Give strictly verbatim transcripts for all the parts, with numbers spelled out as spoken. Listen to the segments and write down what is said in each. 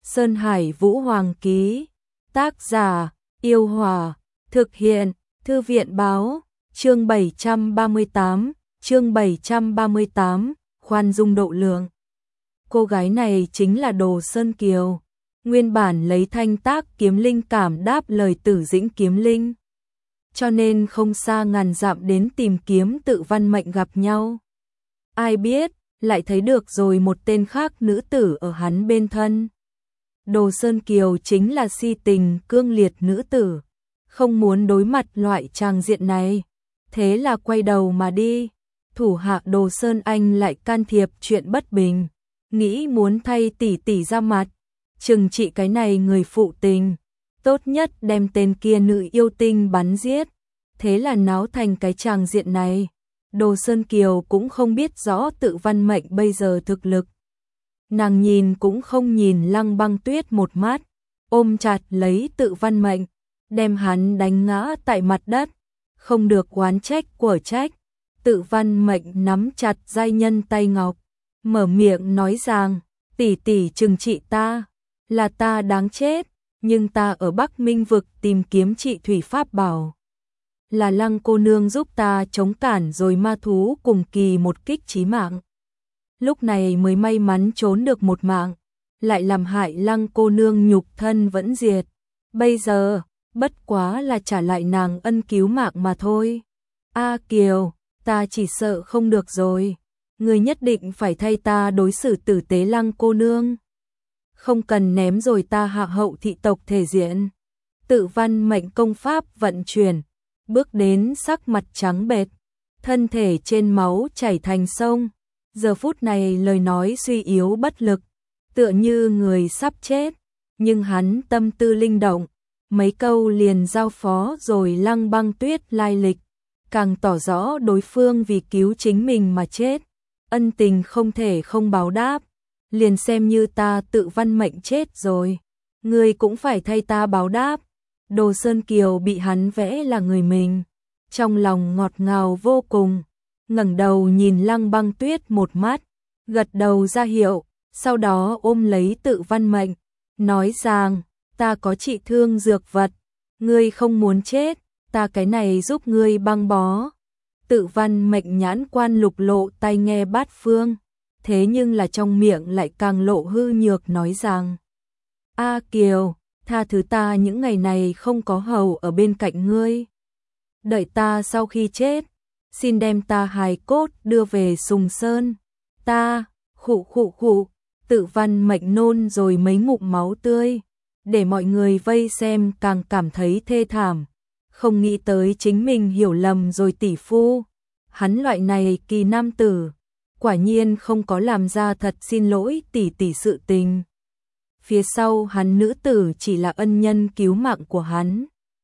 Sơn Hải Vũ Hoàng ký. Tác giả: Yêu Hòa. Thực hiện: Thư viện báo. Chương bảy trăm ba mươi tám, chương bảy trăm ba mươi tám, khoan dung độ lượng. Cô gái này chính là Đồ Sơn Kiều, nguyên bản lấy thanh tác kiếm linh cảm đáp lời Tử Dĩnh kiếm linh, cho nên không xa ngàn dặm đến tìm kiếm Tự Văn Mệnh gặp nhau. Ai biết, lại thấy được rồi một tên khác nữ tử ở hắn bên thân. Đồ Sơn Kiều chính là si tình cương liệt nữ tử, không muốn đối mặt loại tràng diện này, thế là quay đầu mà đi. Thủ hạ Đồ Sơn Anh lại can thiệp chuyện bất bình, nghĩ muốn thay tỷ tỷ ra mặt, trừng trị cái này người phụ tình, tốt nhất đem tên kia nữ yêu tinh bắn giết. Thế là náo thành cái tràng diện này. Đồ Sơn Kiều cũng không biết rõ Tự Văn Mệnh bây giờ thực lực. Nàng nhìn cũng không nhìn Lăng Băng Tuyết một mắt, ôm chặt lấy Tự Văn Mệnh, đem hắn đánh ngã tại mặt đất, không được oán trách của trách. Tự Văn Mệnh nắm chặt giai nhân tay ngọc, mở miệng nói rằng, tỷ tỷ trừng trị ta, là ta đáng chết, nhưng ta ở Bắc Minh vực tìm kiếm trị thủy pháp bảo. Là Lăng cô nương giúp ta chống cản rồi ma thú cùng kỳ một kích chí mạng. Lúc này mới may mắn trốn được một mạng, lại làm hại Lăng cô nương nhục thân vẫn diệt. Bây giờ, bất quá là trả lại nàng ân cứu mạng mà thôi. A Kiều, ta chỉ sợ không được rồi. Người nhất định phải thay ta đối xử tử tế Lăng cô nương. Không cần ném rồi ta hạ hậu thị tộc thể diện. Tự Văn Mệnh công pháp vận chuyển, bước đến sắc mặt trắng bệch, thân thể trên máu chảy thành sông. Giờ phút này lời nói suy yếu bất lực, tựa như người sắp chết, nhưng hắn tâm tư linh động, mấy câu liền giao phó rồi Lăng Băng Tuyết lai lịch, càng tỏ rõ đối phương vì cứu chính mình mà chết, ân tình không thể không báo đáp, liền xem như ta Tự Văn Mệnh chết rồi, ngươi cũng phải thay ta báo đáp. Đồ Sơn Kiều bị hắn vẽ là người mình, trong lòng ngọt ngào vô cùng, ngẩng đầu nhìn Lăng Băng Tuyết một mắt, gật đầu ra hiệu, sau đó ôm lấy Tự Văn Mệnh, nói rằng, ta có trị thương dược vật, ngươi không muốn chết, ta cái này giúp ngươi băng bó. Tự Văn Mệnh nhãn quan lục lộ tai nghe bát phương, thế nhưng là trong miệng lại càng lộ hư nhược nói rằng, A Kiều, tha thứ ta những ngày này không có hầu ở bên cạnh ngươi. Đợi ta sau khi chết, xin đem ta hài cốt đưa về Sùng Sơn. Ta, khụ khụ khụ, Tự Văn Mệnh nôn rồi mấy ngụm máu tươi, để mọi người vây xem càng cảm thấy thê thảm. Không nghĩ tới chính mình hiểu lầm rồi tỷ phu. Hắn loại này kỳ nam tử, quả nhiên không có làm ra thật xin lỗi tỷ tỷ sự tình. Phía sau hắn nữ tử chỉ là ân nhân cứu mạng của hắn.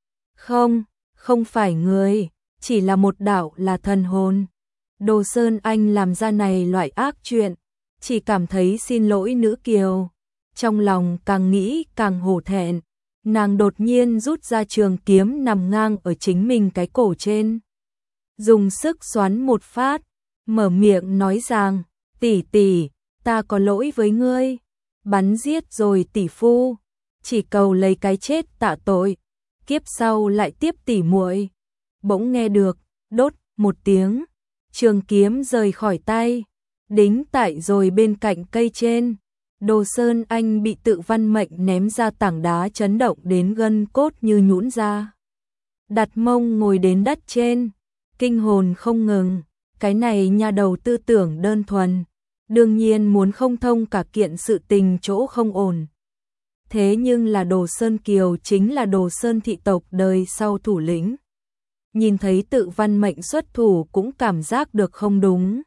Không, không phải người, chỉ là một đạo là thần hồn. Đồ Sơn Anh làm ra này loại ác chuyện, chỉ cảm thấy xin lỗi nữ kiều. Trong lòng càng nghĩ càng hổ thẹn, nàng đột nhiên rút ra trường kiếm nằm ngang ở chính mình cái cổ trên. Dùng sức xoắn một phát, mở miệng nói rằng, tỷ tỷ, ta có lỗi với ngươi. Bắn giết rồi tỷ phu, chỉ cầu lấy cái chết tạ tội, kiếp sau lại tiếp tỷ muội. Bỗng nghe được, đốt một tiếng, trường kiếm rời khỏi tay, đính tại rồi bên cạnh cây trên. Đồ Sơn Anh bị Tự Văn Mệnh ném ra tảng đá chấn động đến gân cốt như nhũn ra. Đặt mông ngồi đến đất trên, kinh hồn không ngừng, cái này nha đầu tư tưởng đơn thuần. Đương nhiên muốn không thông cả kiện sự tình chỗ không ổn. Thế nhưng là Đồ Sơn Kiều chính là Đồ Sơn thị tộc đời sau thủ lĩnh. Nhìn thấy Tự Văn Mệnh xuất thủ cũng cảm giác được không đúng.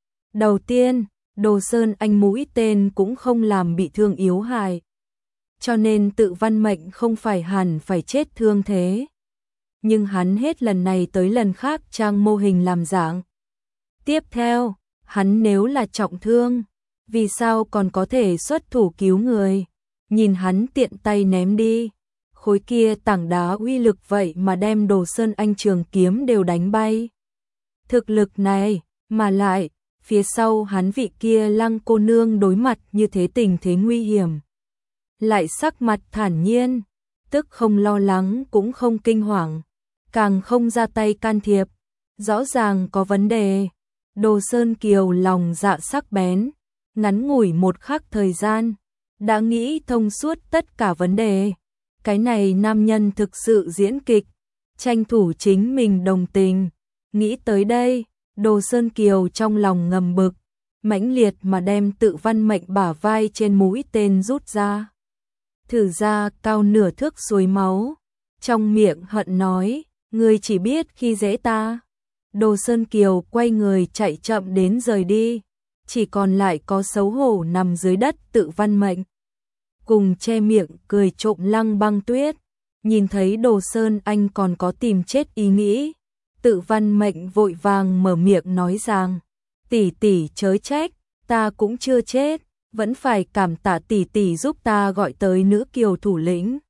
Đầu tiên, Đồ Sơn Anh mũi tên cũng không làm bị thương yếu hại, cho nên Tự Văn Mệnh không phải hẳn phải chết thương thế. Nhưng hắn hết lần này tới lần khác trang mô hình làm dạng. Tiếp theo, hắn nếu là trọng thương, vì sao còn có thể xuất thủ cứu người? Nhìn hắn tiện tay ném đi, khối kia tảng đá uy lực vậy mà đem Đồ Sơn Anh trường kiếm đều đánh bay. Thực lực này, mà lại, phía sau hắn vị kia Lăng cô nương đối mặt như thế tình thế nguy hiểm. lại sắc mặt thản nhiên, tức không lo lắng cũng không kinh hoàng, càng không ra tay can thiệp, rõ ràng có vấn đề. Đồ Sơn Kiều lòng dạ sắc bén, ngắn ngủi một khắc thời gian, đã nghĩ thông suốt tất cả vấn đề. Cái này nam nhân thực sự diễn kịch, tranh thủ chính mình đồng tình. Nghĩ tới đây, Đồ Sơn Kiều trong lòng ngầm bực, mãnh liệt mà đem Tự Văn Mệnh bả vai trên mũi tên rút ra. Thử ra cao nửa thước suối máu, trong miệng hận nói, ngươi chỉ biết khi dễ ta. Đồ Sơn Kiều quay người chạy chậm đến rời đi, chỉ còn lại có xấu hổ nằm dưới đất Tự Văn Mệnh. Cùng che miệng cười trộm Lăng Băng Tuyết, nhìn thấy Đồ Sơn Anh còn có tìm chết ý nghĩ. Tự Văn Mệnh vội vàng mở miệng nói rằng, tỷ tỷ chớ trách, ta cũng chưa chết, vẫn phải cảm tạ tỷ tỷ giúp ta gọi tới nữ kiều thủ lĩnh.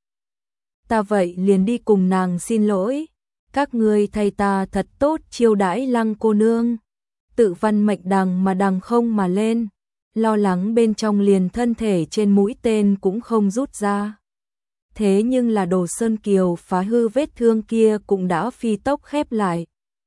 Ta vậy liền đi cùng nàng xin lỗi, các ngươi thay ta thật tốt chiêu đãi Lăng cô nương. Tự Văn Mệnh đằng mà đằng không mà lên, lo lắng bên trong liền thân thể trên mũi tên cũng không rút ra. Thế nhưng là Đồ Sơn Kiều phá hư vết thương kia cũng đã phi tốc khép lại,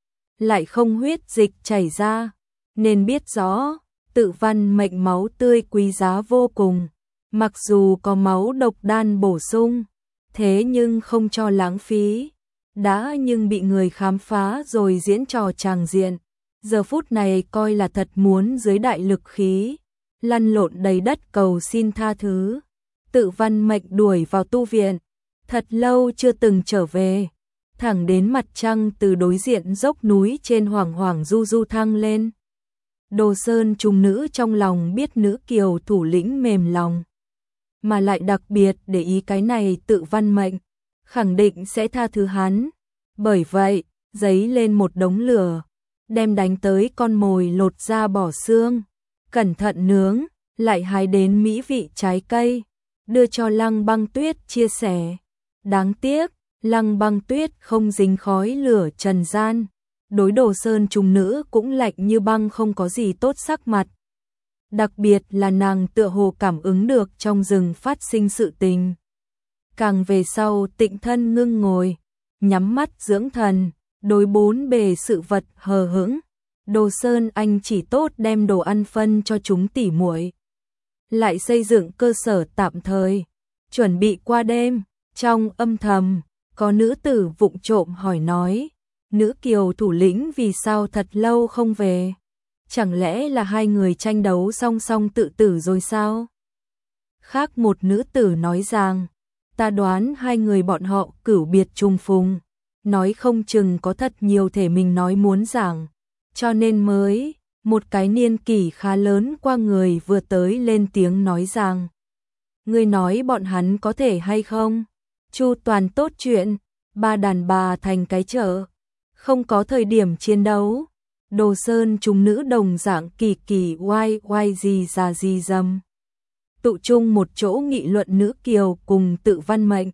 lại không huyết dịch chảy ra, nên biết rõ, Tự Văn Mệnh máu tươi quý giá vô cùng, mặc dù có máu độc đan bổ sung, thế nhưng không cho lãng phí, đã nhưng bị người khám phá rồi diễn trò tràng diện, giờ phút này coi là thật muốn dưới đại lực khí, lăn lộn đầy đất cầu xin tha thứ. Tự Văn Mệnh đuổi vào tu viện, thật lâu chưa từng trở về, thẳng đến mặt trăng từ đối diện dốc núi trên hoàng hoàng du du thăng lên. Đồ Sơn trùng nữ trong lòng biết nữ kiều thủ lĩnh mềm lòng, mà lại đặc biệt để ý cái này Tự Văn Mệnh, khẳng định sẽ tha thứ hắn. Bởi vậy, giấy lên một đống lửa, đem đánh tới con mồi lột ra bỏ xương, cẩn thận nướng, lại hái đến mỹ vị trái cây, đưa cho Lăng Băng Tuyết chia sẻ. Đáng tiếc, Lăng Băng Tuyết không dính khói lửa trần gian, đối Đồ Sơn trùng nữ cũng lạnh như băng, không có gì tốt sắc mặt. Đặc biệt là nàng tựa hồ cảm ứng được trong rừng phát sinh sự tình. Càng về sau tịnh thân ngưng ngồi, nhắm mắt dưỡng thần, đối bốn bề sự vật hờ hững. Đồ Sơn Anh chỉ tốt đem đồ ăn phân cho chúng tỉ muội, lại xây dựng cơ sở tạm thời, chuẩn bị qua đêm. Trong âm thầm, có nữ tử vụng trộm hỏi nói, nữ kiều thủ lĩnh vì sao thật lâu không về? Chẳng lẽ là hai người tranh đấu song song tự tử rồi sao? Khác một nữ tử nói rằng, ta đoán hai người bọn họ cửu biệt trùng phùng, nói không chừng có thật nhiều thể mình nói muốn giảng, cho nên mới. Một cái niên kỷ khá lớn qua người vừa tới lên tiếng nói rằng, ngươi nói bọn hắn có thể hay không? Chu toàn tốt chuyện, ba đàn bà thành cái chợ, không có thời điểm chiến đấu. Đồ Sơn chúng nữ đồng dạng kỳ kỳ oai oai gì già gì dâm, tụ chung một chỗ nghị luận nữ kiều cùng Tự Văn Mệnh.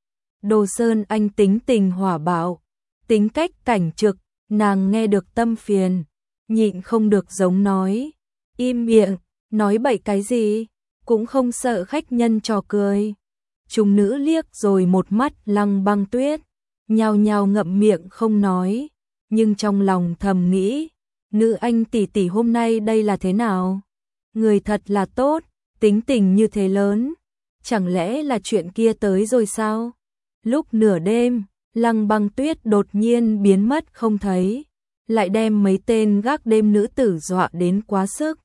Đồ Sơn Anh tính tình hỏa bạo, tính cách cảnh trực, nàng nghe được tâm phiền, nhịn không được giống nói, im miệng, nói bậy cái gì, cũng không sợ khách nhân trò cười. Chúng nữ liếc rồi một mắt Lăng Băng Tuyết, nhao nhao ngậm miệng không nói, nhưng trong lòng thầm nghĩ, nữ anh tỷ tỷ hôm nay đây là thế nào? Người thật là tốt, tính tình như thế lớn, chẳng lẽ là chuyện kia tới rồi sao? Lúc nửa đêm, Lăng Băng Tuyết đột nhiên biến mất không thấy, lại đem mấy tên gác đêm nữ tử dọa đến quá sức.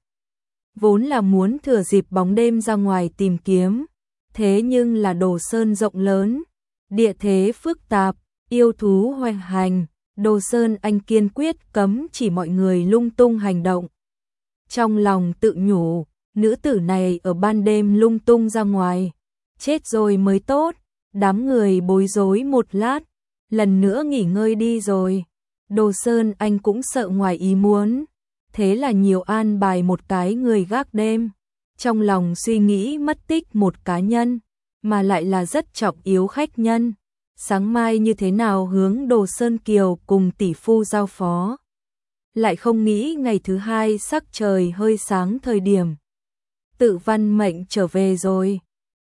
Vốn là muốn thừa dịp bóng đêm ra ngoài tìm kiếm, thế nhưng là Đồ Sơn rộng lớn, địa thế phức tạp, yêu thú hoành hành, Đồ Sơn Anh kiên quyết cấm chỉ mọi người lung tung hành động. Trong lòng tự nhủ, nữ tử này ở ban đêm lung tung ra ngoài, chết rồi mới tốt. Đám người bối rối một lát, lần nữa nghỉ ngơi đi rồi. Đồ Sơn Anh cũng sợ ngoài ý muốn, thế là nhiều an bài một cái người gác đêm, trong lòng suy nghĩ mất tích một cá nhân, mà lại là rất trọng yếu khách nhân. Sáng mai như thế nào hướng Đồ Sơn Kiều cùng tỷ phu giao phó. Lại không nghĩ ngày thứ hai sắc trời hơi sáng thời điểm, Tự Văn Mệnh trở về rồi.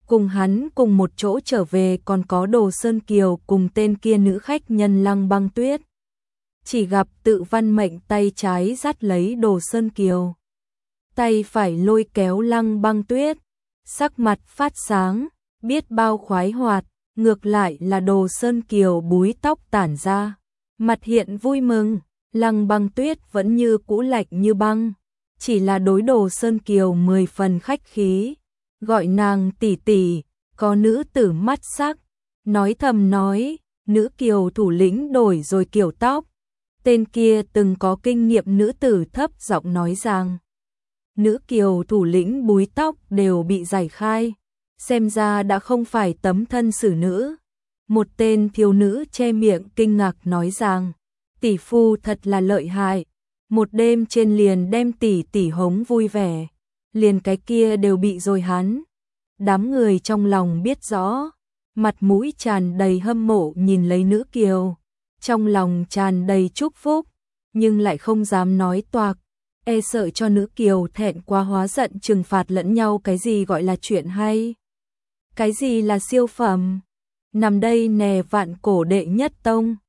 cùng hắn cùng một chỗ trở về còn có Đồ Sơn Kiều cùng tên kia nữ khách nhân Lăng Băng Tuyết. Chỉ gặp Tự Văn Mệnh tay trái dắt lấy Đồ Sơn Kiều, tay phải lôi kéo Lăng Băng Tuyết, sắc mặt phát sáng, biết bao khoái hoạt, ngược lại là Đồ Sơn Kiều búi tóc tản ra, mặt hiện vui mừng. Lăng Băng Tuyết vẫn như cũ lạnh như băng, chỉ là đối Đồ Sơn Kiều mười phần khách khí, gọi nàng tỷ tỷ, có nữ tử mắt sắc, nói thầm nói, nữ kiều thủ lĩnh đổi rồi kiểu tóc. Tên kia từng có kinh nghiệm nữ tử thấp giọng nói rằng, nữ kiều thủ lĩnh búi tóc đều bị giải khai, xem ra đã không phải tấm thân xử nữ. Một tên thiếu nữ che miệng kinh ngạc nói rằng, tỷ phu thật là lợi hại, một đêm trên liền đem tỷ tỷ hống vui vẻ, liền cái kia đều bị rồi hắn. Đám người trong lòng biết rõ, mặt mũi tràn đầy hâm mộ nhìn lấy nữ kiều, trong lòng tràn đầy chúc phúc, nhưng lại không dám nói toạc, e sợ cho nữ kiều thẹn quá hóa giận trừng phạt lẫn nhau. Cái gì gọi là chuyện hay, cái gì là siêu phẩm, nằm đây nè vạn cổ đệ nhất tông.